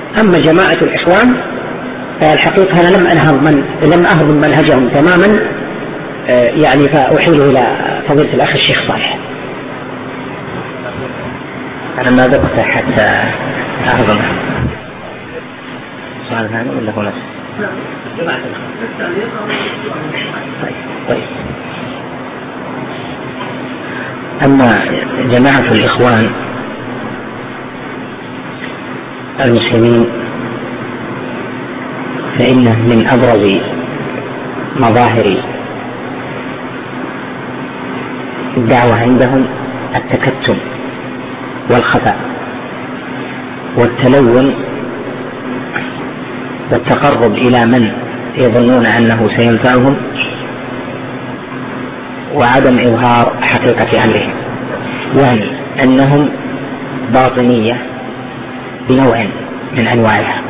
أما جماعة الإخوان فالحقيقة أنا لم أهضم منهجهم تماما، يعني فأحيل إلى فضيلة الأخ الشيخ صالح. أنا ما ذقت حتى أهضم. سؤال ثاني ولا هو نفس؟ طيب. أما جماعة الإخوان المسلمين فإنه من أبرز مظاهر الدعوة عندهم التكتم والخفاء والتلون والتقرب إلى من يظنون أنه سينفعهم، وعدم إظهار حقيقة أمرهم، يعني أنهم باطنية بنوع من أنواعها،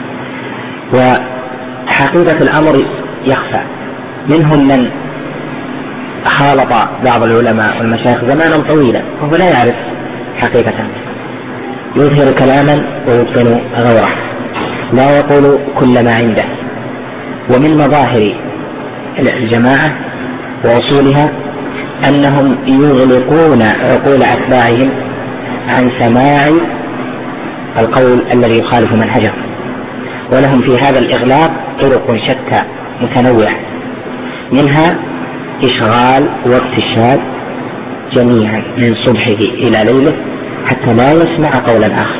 وحقيقة الأمر يخفى. منهم من خالط بعض العلماء والمشايخ زمانا طويلا وهو لا يعرف حقيقة، يظهر كلاما ويبطن غيره، لا يقول كل ما عنده. ومن مظاهر الجماعة وأصولها أنهم يغلقون عقول أتباعهم عن سماع القول الذي يخالف منهجهم، ولهم في هذا الإغلاق طرق شتى متنوعة، منها إشغال وقت الشاب جميعا من صبحه إلى ليله حتى لا يسمع قولا آخر،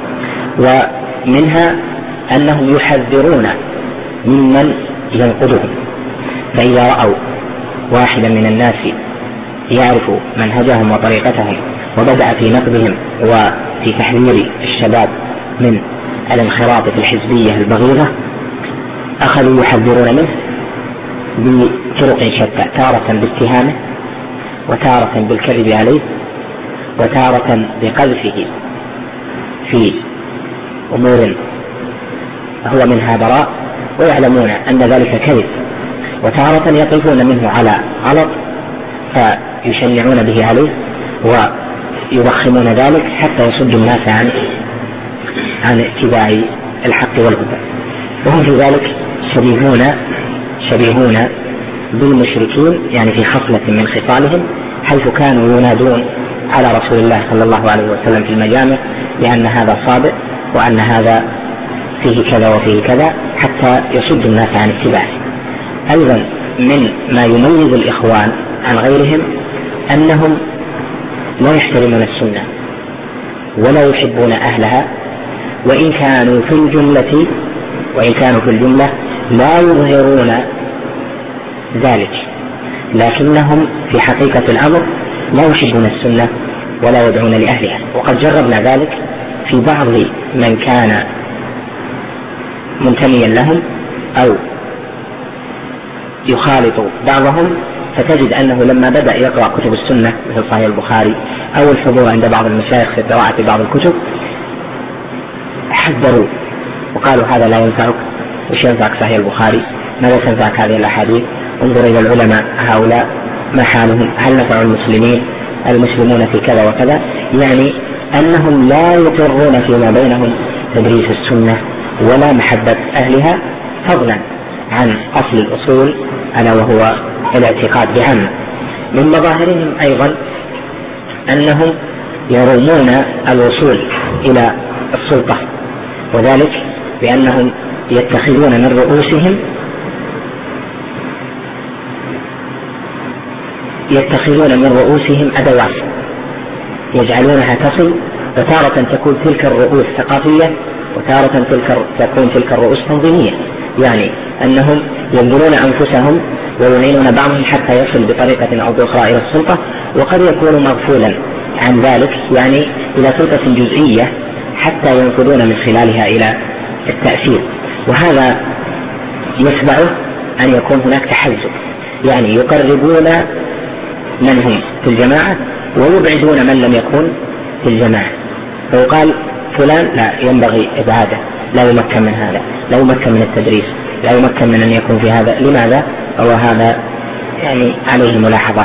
ومنها أنهم يحذرون ممن ينقضهم، فإذا رأوا واحدا من الناس يعرف منهجهم وطريقتهم وبدأ في نقدهم وفي تحذير الشباب من الانخراط في الحزبية البغيضة أخذوا يحذرون منه بطرق شتى، تارة باتهامه، وتارة بالكذب عليه، وتارة بقذفه في أمور هو منها براء ويعلمون أن ذلك كذب، وتارة يقفون منه على غلط فيشنعون به عليه ويضخمون ذلك حتى يصدوا الناس عن اتباع الحق والهدى. وهم في ذلك شبيهون بالمشركين، يعني في خصلة من خصالهم، حيث كانوا ينادون على رسول الله صلى الله عليه وسلم في المجامع لأن هذا صادق وأن هذا فيه كذا وفيه كذا حتى يصد الناس عن اتباعه. أيضا من ما يميز الإخوان عن غيرهم أنهم لا يحترمون السنة ولا يحبون أهلها، وإن كانوا في الجملة لا يظهرون ذلك، لكنهم في حقيقة الأمر لا يحبون السنة ولا يدعون لأهلها. وقد جربنا ذلك في بعض من كان منتميا لهم أو يخالط بعضهم، فتجد أنه لما بدأ يقرأ كتب السنة مثل صحيح البخاري أو الحضور عند بعض المشايخ في قراءة بعض الكتب حذروا وقالوا هذا لا ينفعك، وش ينفعك صحيح البخاري؟ ماذا تنفعك هذه الأحاديث؟ انظر إلى العلماء هؤلاء ما حالهم؟ هل نفعوا المسلمون في كذا وكذا؟ يعني أنهم لا يقرون فيما بينهم تدريس السنة ولا محبة أهلها، فضلا عن أصل الأصول ألا وهو الاعتقاد بعامة. من مظاهرهم أيضا أنهم يرومون الوصول إلى السلطة، وذلك بأنهم يتخذون من رؤوسهم أدوات يجعلونها تصل، وتارة تكون تلك الرؤوس ثقافية وتارة تكون تلك الرؤوس تنظيمية، يعني أنهم ينظرون أنفسهم ويعينون بعضهم حتى يصل بطريقة أو بأخرى إلى السلطة، وقد يكون مغفولا عن ذلك يعني إلى سلطة جزئية حتى ينفذون من خلالها إلى التأثير. وهذا يتبعه أن يكون هناك تحزب، يعني يقربون من هم في الجماعة ويبعدون من لم يكن في الجماعة، فيقال فلان لا ينبغي إبعاده، لا يمكن من هذا، لا يمكن من التدريس، لا يمكن من أن يكون في هذا. لماذا؟ وهذا يعني عليه ملاحظات.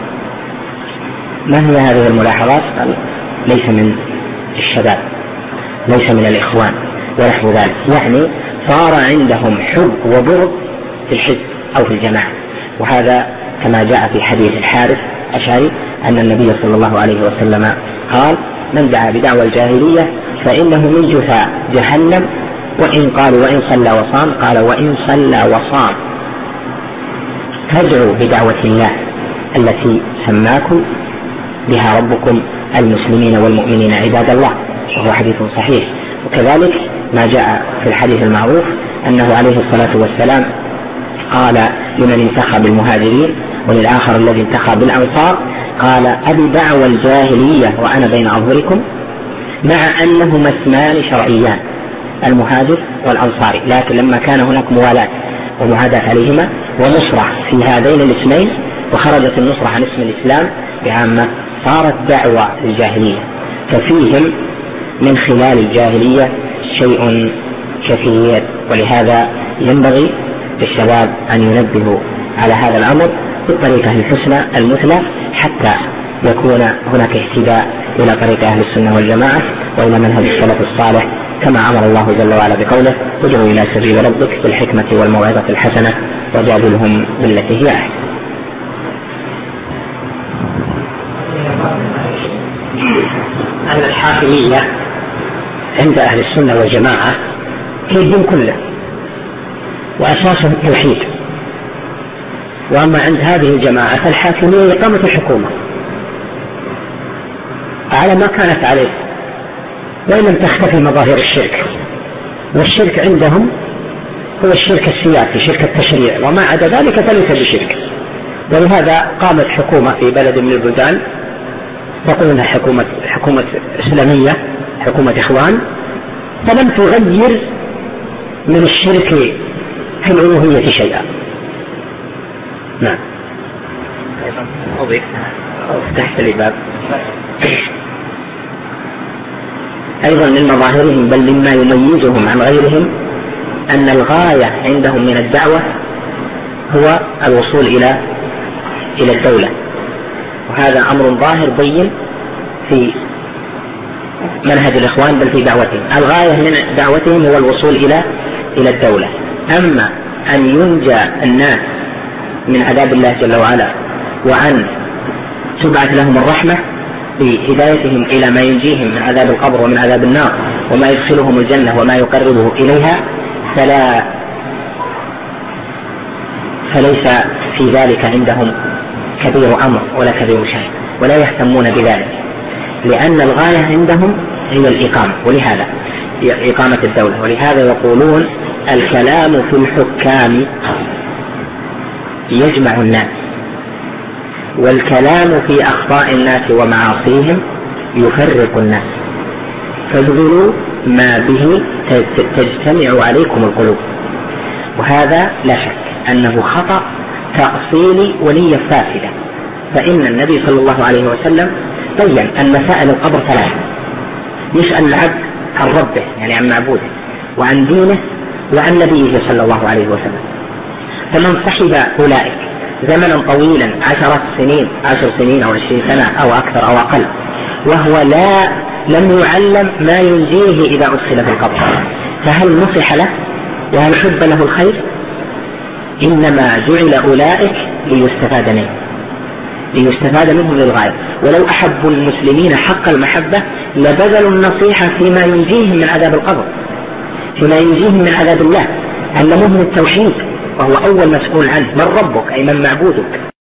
ما هي هذه الملاحظات؟ قال ليس من الشباب، ليس من الإخوان، ونحو ذلك، يعني صار عندهم حب وبغض في الحزب أو في الجماعة. وهذا كما جاء في حديث الحارث الأشعري أن النبي صلى الله عليه وسلم قال: من دعا بدعوى الجاهلية فإنه من جثاء جهنم، وإن صلى وصام، قال: وإن صلى وصام. فادعوا بدعوة الله التي سماكم بها ربكم المسلمين والمؤمنين عباد الله، وهو حديث صحيح. وكذلك ما جاء في الحديث المعروف أنه عليه الصلاة والسلام قال لمن انتخب المهاجرين وللآخر الذي انتخب بالأنصار، قال: أبي دعوى الجاهلية وأنا بين أظهركم، مع أنهما اسمان شرعيان، المهاجر والأنصاري، لكن لما كان هناك موالاة ومعاداة عليهما ونصرة في هذين الاسمين، وخرجت النصرة عن اسم الإسلام بعامة، صارت دعوة الجاهلية. ففيهم من خلال الجاهلية شيء كثير، ولهذا ينبغي للشباب أن ينبهوا على هذا الأمر بالطريقة الحسنى المثلى، حتى يكون هناك اهتداء إلى طريق أهل السنة والجماعة وإلى منهج السلف الصالح، كما أمر الله جل وعلا بقوله: ادعوا إلى سبيل ربك بالحكمة والموعظة الحسنة وجادلهم بالتي هي أحسن. أن الحاكمية عند أهل السنة والجماعة هي الدين كله وأساسه التوحيد، وأما عند هذه الجماعة فالحاكمية إقامة الحكومة على ما كانت عليه، وإن لم تختفي مظاهر الشرك. والشرك عندهم هو الشرك السياسي، شرك التشريع، وما عدا ذلك فليس بشرك. ولهذا قامت حكومة في بلد من البلدان تقول انها حكومة إسلامية، حكومة إخوان، فلم تغير من الشرك في الألوهية شيئا. نعم. أضيف تحت الباب أيضا من مظاهرهم، بل مما يميزهم عن غيرهم، أن الغاية عندهم من الدعوة هو الوصول إلى الدولة، وهذا أمر ظاهر بين في منهج الإخوان بل في دعوتهم. الغاية من دعوتهم هو الوصول إلى الدولة. أما أن ينجى الناس من عذاب الله جل وعلا وأن تبعث لهم الرحمة بهدايتهم إلى ما ينجيهم من عذاب القبر ومن عذاب النار وما يدخلهم الجنة وما يقربه إليها، فليس في ذلك عندهم كبير أمر ولا كبير شيء، ولا يهتمون بذلك، لأن الغاية عندهم هي الإقامة، ولهذا إقامة الدولة. ولهذا يقولون: الكلام في الحكام يجمع الناس، والكلام في أخطاء الناس ومعاصيهم يفرق الناس، فاذكروا ما به تجتمع عليكم القلوب. وهذا لا شك أنه خطأ تأصيلي ونية فاسدة، فإن النبي صلى الله عليه وسلم بين أن مسائل القبر ثلاثة: يسأل العبد عن ربه يعني عن معبوده، وعن دينه، وعن نبيه صلى الله عليه وسلم. فمن صحب أولئك زمنا طويلا 10 سنين أو 20 سنة أو أكثر أو أقل، وهو لم يعلم ما ينجيه إذا أدخل في القبر، فهل نصح له وهل حب له الخير؟ إنما جعل أولئك ليستفاد منهم للغاية. ولو أحبوا المسلمين حق المحبة لبذلوا النصيحة فيما ينجيهم من عذاب القبر، فيما ينجيهم من عذاب الله، علموهم التوحيد وهو أول مسؤول عنه: من ربك أي من معبودك.